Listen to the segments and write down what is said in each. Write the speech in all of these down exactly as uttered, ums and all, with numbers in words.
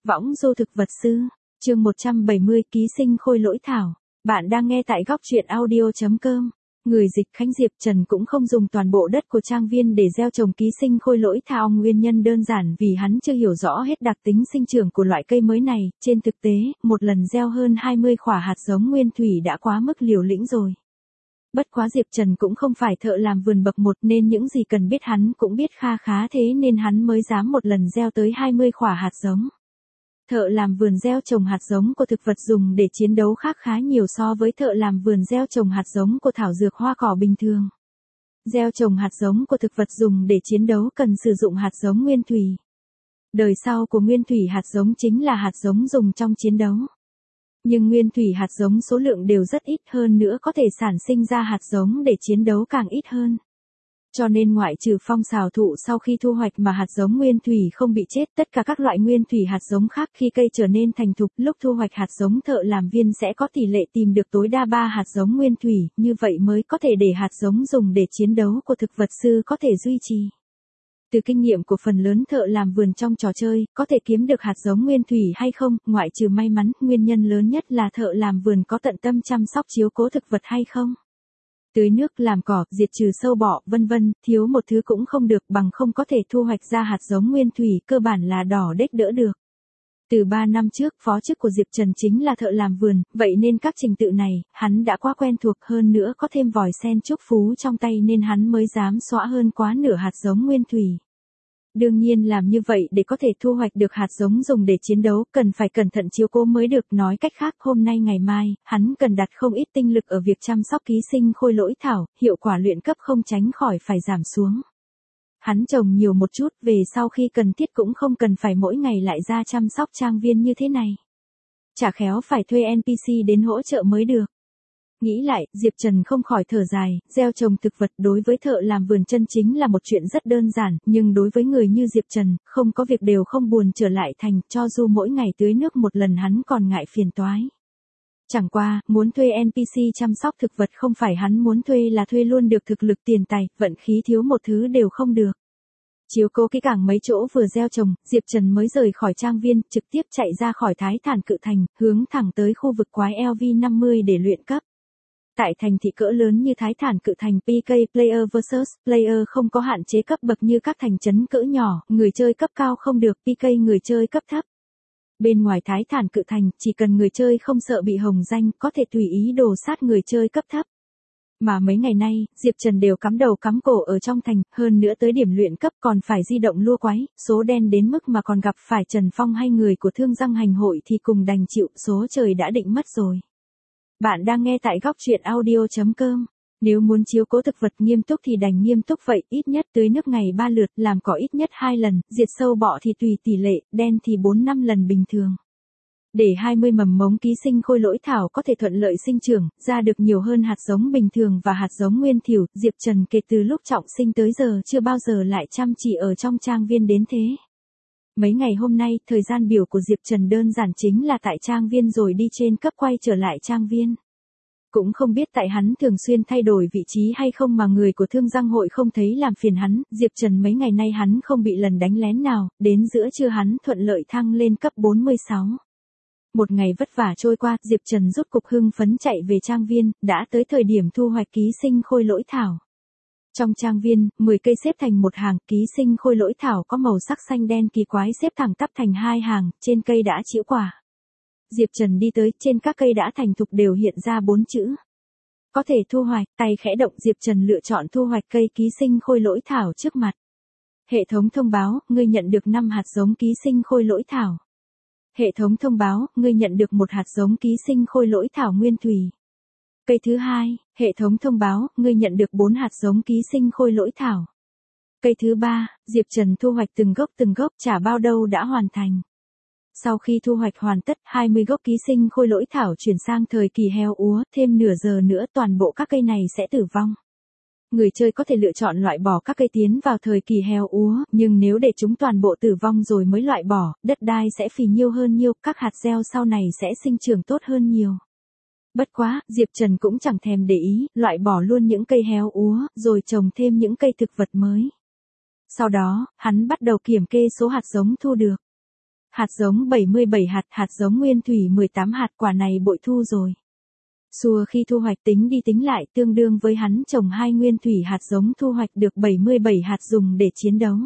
Võng du thực vật sư, chương một trăm bảy mươi ký sinh khôi lỗi thảo. Bạn đang nghe tại góc truyện audio chấm com. Người dịch Khánh Diệp Trần cũng không dùng toàn bộ đất của trang viên để gieo trồng ký sinh khôi lỗi thảo, nguyên nhân đơn giản vì hắn chưa hiểu rõ hết đặc tính sinh trưởng của loại cây mới này. Trên thực tế, một lần gieo hơn hai mươi quả hạt giống nguyên thủy đã quá mức liều lĩnh rồi. Bất quá Diệp Trần cũng không phải thợ làm vườn bậc một nên những gì cần biết hắn cũng biết kha khá, thế nên hắn mới dám một lần gieo tới hai mươi quả hạt giống. Thợ làm vườn gieo trồng hạt giống của thực vật dùng để chiến đấu khác khá nhiều so với thợ làm vườn gieo trồng hạt giống của thảo dược hoa cỏ bình thường. Gieo trồng hạt giống của thực vật dùng để chiến đấu cần sử dụng hạt giống nguyên thủy. Đời sau của nguyên thủy hạt giống chính là hạt giống dùng trong chiến đấu. Nhưng nguyên thủy hạt giống số lượng đều rất ít, hơn nữa có thể sản sinh ra hạt giống để chiến đấu càng ít hơn. Cho nên ngoại trừ phong xào thụ sau khi thu hoạch mà hạt giống nguyên thủy không bị chết, tất cả các loại nguyên thủy hạt giống khác khi cây trở nên thành thục, lúc thu hoạch hạt giống thợ làm viên sẽ có tỷ lệ tìm được tối đa ba hạt giống nguyên thủy, như vậy mới có thể để hạt giống dùng để chiến đấu của thực vật sư có thể duy trì. Từ kinh nghiệm của phần lớn thợ làm vườn trong trò chơi, có thể kiếm được hạt giống nguyên thủy hay không, ngoại trừ may mắn, nguyên nhân lớn nhất là thợ làm vườn có tận tâm chăm sóc chiếu cố thực vật hay không. Tưới nước, làm cỏ, diệt trừ sâu bọ, vân vân, thiếu một thứ cũng không được, bằng không có thể thu hoạch ra hạt giống nguyên thủy, cơ bản là đỏ đếch đỡ được. Từ ba năm trước, phó chức của Diệp Trần chính là thợ làm vườn, vậy nên các trình tự này, hắn đã quá quen thuộc, hơn nữa có thêm vòi sen chúc phú trong tay nên hắn mới dám xóa hơn quá nửa hạt giống nguyên thủy. Đương nhiên làm như vậy để có thể thu hoạch được hạt giống dùng để chiến đấu, cần phải cẩn thận chiếu cố mới được, nói cách khác hôm nay ngày mai, hắn cần đặt không ít tinh lực ở việc chăm sóc ký sinh khôi lỗi thảo, hiệu quả luyện cấp không tránh khỏi phải giảm xuống. Hắn trồng nhiều một chút, về sau khi cần thiết cũng không cần phải mỗi ngày lại ra chăm sóc trang viên như thế này. Chả khéo phải thuê en pê xê đến hỗ trợ mới được. Nghĩ lại, Diệp Trần không khỏi thở dài, gieo trồng thực vật đối với thợ làm vườn chân chính là một chuyện rất đơn giản, nhưng đối với người như Diệp Trần, không có việc đều không buồn trở lại thành, cho dù mỗi ngày tưới nước một lần hắn còn ngại phiền toái. Chẳng qua, muốn thuê en pê xê chăm sóc thực vật không phải hắn muốn thuê là thuê luôn được, thực lực tiền tài, vận khí thiếu một thứ đều không được. Chiếu cố kỹ càng mấy chỗ vừa gieo trồng, Diệp Trần mới rời khỏi trang viên, trực tiếp chạy ra khỏi Thái Thản Cự Thành, hướng thẳng tới khu vực quái L V năm mươi để luyện cấp. Tại thành thị cỡ lớn như Thái Thản Cự Thành, pê ca Player versus Player không có hạn chế cấp bậc như các thành trấn cỡ nhỏ, người chơi cấp cao không được, pê ca người chơi cấp thấp. Bên ngoài Thái Thản Cự Thành, chỉ cần người chơi không sợ bị hồng danh, có thể tùy ý đồ sát người chơi cấp thấp. Mà mấy ngày nay, Diệp Trần đều cắm đầu cắm cổ ở trong thành, hơn nữa tới điểm luyện cấp còn phải di động lua quái, số đen đến mức mà còn gặp phải Trần Phong hay người của Thương Răng Hành Hội thì cùng đành chịu, số trời đã định mất rồi. Bạn đang nghe tại góc truyện audio chấm com. Nếu muốn chiếu cố thực vật nghiêm túc thì đành nghiêm túc vậy, ít nhất tưới nước ngày ba lượt, làm cỏ ít nhất hai lần, diệt sâu bọ thì tùy tỷ lệ, đen thì bốn năm lần bình thường. Để hai mươi mầm mống ký sinh khôi lỗi thảo có thể thuận lợi sinh trưởng, ra được nhiều hơn hạt giống bình thường và hạt giống nguyên thủy, Diệp Trần kể từ lúc trọng sinh tới giờ chưa bao giờ lại chăm chỉ ở trong trang viên đến thế. Mấy ngày hôm nay, thời gian biểu của Diệp Trần đơn giản chính là tại trang viên rồi đi trên cấp quay trở lại trang viên. Cũng không biết tại hắn thường xuyên thay đổi vị trí hay không mà người của Thương Răng Hội không thấy làm phiền hắn, Diệp Trần mấy ngày nay hắn không bị lần đánh lén nào, đến giữa trưa hắn thuận lợi thăng lên cấp bốn mươi sáu. Một ngày vất vả trôi qua, Diệp Trần rút cục hưng phấn chạy về trang viên, đã tới thời điểm thu hoạch ký sinh khôi lỗi thảo. Trong trang viên, mười cây xếp thành một hàng, ký sinh khôi lỗi thảo có màu sắc xanh đen kỳ quái xếp thẳng tắp thành hai hàng, trên cây đã trĩu quả. Diệp Trần đi tới, trên các cây đã thành thục đều hiện ra bốn chữ. Có thể thu hoạch, tay khẽ động, Diệp Trần lựa chọn thu hoạch cây ký sinh khôi lỗi thảo trước mặt. Hệ thống thông báo, ngươi nhận được năm hạt giống ký sinh khôi lỗi thảo. Hệ thống thông báo, ngươi nhận được một hạt giống ký sinh khôi lỗi thảo nguyên thủy. Cây thứ hai, hệ thống thông báo, ngươi nhận được bốn hạt giống ký sinh khôi lỗi thảo. Cây thứ ba, Diệp Trần thu hoạch từng gốc từng gốc, chả bao đâu đã hoàn thành. Sau khi thu hoạch hoàn tất, hai mươi gốc ký sinh khôi lỗi thảo chuyển sang thời kỳ heo úa, thêm nửa giờ nữa toàn bộ các cây này sẽ tử vong. Người chơi có thể lựa chọn loại bỏ các cây tiến vào thời kỳ heo úa, nhưng nếu để chúng toàn bộ tử vong rồi mới loại bỏ, đất đai sẽ phì nhiêu hơn nhiêu, các hạt gieo sau này sẽ sinh trưởng tốt hơn nhiều. Bất quá, Diệp Trần cũng chẳng thèm để ý, loại bỏ luôn những cây héo úa, rồi trồng thêm những cây thực vật mới. Sau đó, hắn bắt đầu kiểm kê số hạt giống thu được. Hạt giống bảy mươi bảy hạt, hạt giống nguyên thủy mười tám hạt, quả này bội thu rồi. Xua khi thu hoạch tính đi tính lại tương đương với hắn trồng hai nguyên thủy hạt giống thu hoạch được bảy mươi bảy hạt dùng để chiến đấu.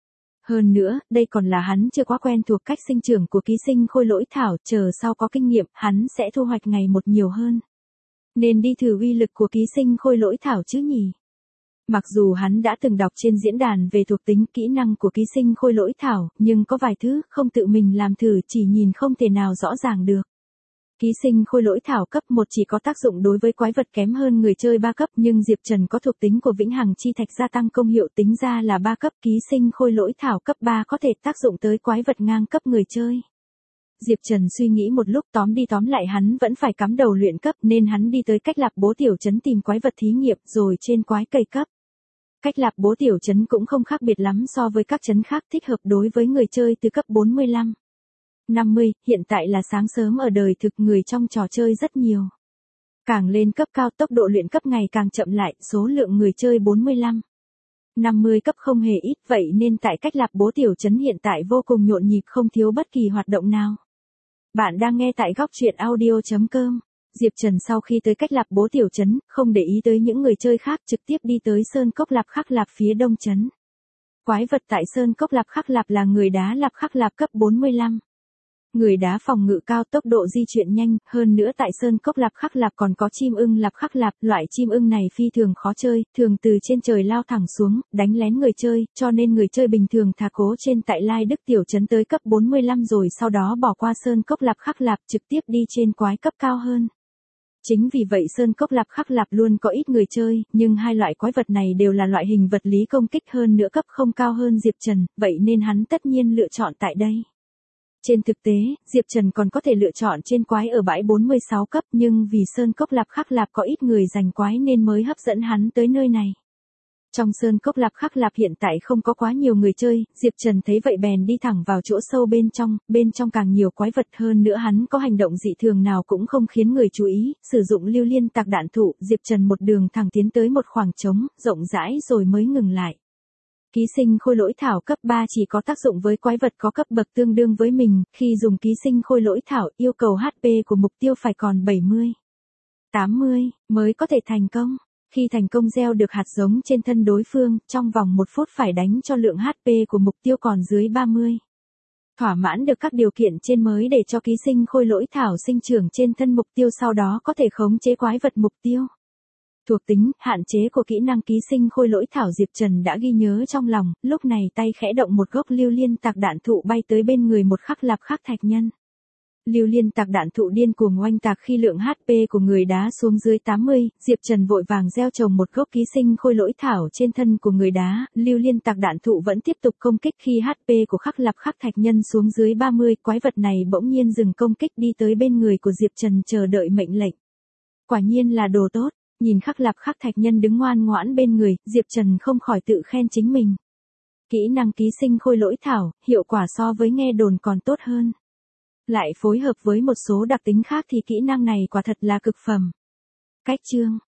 Hơn nữa, đây còn là hắn chưa quá quen thuộc cách sinh trưởng của ký sinh khôi lỗi thảo, chờ sau có kinh nghiệm, hắn sẽ thu hoạch ngày một nhiều hơn. Nên đi thử uy lực của ký sinh khôi lỗi thảo chứ nhỉ? Mặc dù hắn đã từng đọc trên diễn đàn về thuộc tính kỹ năng của ký sinh khôi lỗi thảo, nhưng có vài thứ không tự mình làm thử chỉ nhìn không thể nào rõ ràng được. Ký sinh khôi lỗi thảo cấp một chỉ có tác dụng đối với quái vật kém hơn người chơi ba cấp, nhưng Diệp Trần có thuộc tính của vĩnh hằng chi thạch gia tăng công hiệu tính ra là ba cấp, ký sinh khôi lỗi thảo cấp ba có thể tác dụng tới quái vật ngang cấp người chơi. Diệp Trần suy nghĩ một lúc, tóm đi tóm lại hắn vẫn phải cắm đầu luyện cấp nên hắn đi tới cách lạc bố tiểu trấn tìm quái vật thí nghiệm rồi trên quái cây cấp. Cách lạc bố tiểu trấn cũng không khác biệt lắm so với các trấn khác, thích hợp đối với người chơi từ cấp bốn mươi lăm. năm mươi, hiện tại là sáng sớm ở đời thực, người trong trò chơi rất nhiều. Càng lên cấp cao tốc độ luyện cấp ngày càng chậm lại, số lượng người chơi bốn mươi lăm. năm mươi cấp không hề ít, vậy nên tại cách lạc bố tiểu trấn hiện tại vô cùng nhộn nhịp, không thiếu bất kỳ hoạt động nào. Bạn đang nghe tại góc truyện audio chấm com. Diệp Trần sau khi tới cách lạc bố tiểu trấn, không để ý tới những người chơi khác, trực tiếp đi tới sơn cốc lạp khắc lạp phía đông trấn. Quái vật tại sơn cốc lạp khắc lạp là người đá lạp khắc lạp cấp bốn mươi lăm. Người đá phòng ngự cao, tốc độ di chuyển nhanh, hơn nữa tại sơn cốc lạp khắc lạp còn có chim ưng lạp khắc lạp, loại chim ưng này phi thường khó chơi, thường từ trên trời lao thẳng xuống, đánh lén người chơi, cho nên người chơi bình thường thà cố trên tại Lai Đức tiểu trấn tới cấp bốn mươi lăm rồi sau đó bỏ qua sơn cốc lạp khắc lạp trực tiếp đi trên quái cấp cao hơn. Chính vì vậy sơn cốc lạp khắc lạp luôn có ít người chơi, nhưng hai loại quái vật này đều là loại hình vật lý công kích, hơn nữa cấp không cao hơn Diệp Trần, vậy nên hắn tất nhiên lựa chọn tại đây. Trên thực tế, Diệp Trần còn có thể lựa chọn trên quái ở bãi bốn mươi sáu cấp, nhưng vì sơn cốc lạp khắc lạp có ít người giành quái nên mới hấp dẫn hắn tới nơi này. Trong sơn cốc lạp khắc lạp hiện tại không có quá nhiều người chơi, Diệp Trần thấy vậy bèn đi thẳng vào chỗ sâu bên trong, bên trong càng nhiều quái vật hơn nữa, hắn có hành động dị thường nào cũng không khiến người chú ý, sử dụng lưu liên tạc đạn thụ, Diệp Trần một đường thẳng tiến tới một khoảng trống, rộng rãi rồi mới ngừng lại. Ký sinh khôi lỗi thảo cấp ba chỉ có tác dụng với quái vật có cấp bậc tương đương với mình, khi dùng ký sinh khôi lỗi thảo, yêu cầu hát pê của mục tiêu phải còn bảy mươi, tám mươi, mới có thể thành công. Khi thành công gieo được hạt giống trên thân đối phương, trong vòng một phút phải đánh cho lượng hát pê của mục tiêu còn dưới ba mươi. Thỏa mãn được các điều kiện trên mới để cho ký sinh khôi lỗi thảo sinh trưởng trên thân mục tiêu, sau đó có thể khống chế quái vật mục tiêu. Thuộc tính, hạn chế của kỹ năng ký sinh khôi lỗi thảo Diệp Trần đã ghi nhớ trong lòng, lúc này tay khẽ động một gốc lưu liên tạc đạn thụ bay tới bên người một khắc lạp khắc thạch nhân. Lưu liên tạc đạn thụ điên cuồng oanh tạc khi lượng hát pê của người đá xuống dưới tám mươi, Diệp Trần vội vàng gieo trồng một gốc ký sinh khôi lỗi thảo trên thân của người đá, lưu liên tạc đạn thụ vẫn tiếp tục công kích khi hát pê của khắc lạp khắc thạch nhân xuống dưới ba mươi, quái vật này bỗng nhiên dừng công kích đi tới bên người của Diệp Trần chờ đợi mệnh lệnh. Quả nhiên là đồ tốt, nhìn khắc lạp khắc thạch nhân đứng ngoan ngoãn bên người, Diệp Trần không khỏi tự khen chính mình. Kỹ năng ký sinh khôi lỗi thảo, hiệu quả so với nghe đồn còn tốt hơn. Lại phối hợp với một số đặc tính khác thì kỹ năng này quả thật là cực phẩm. Cách chương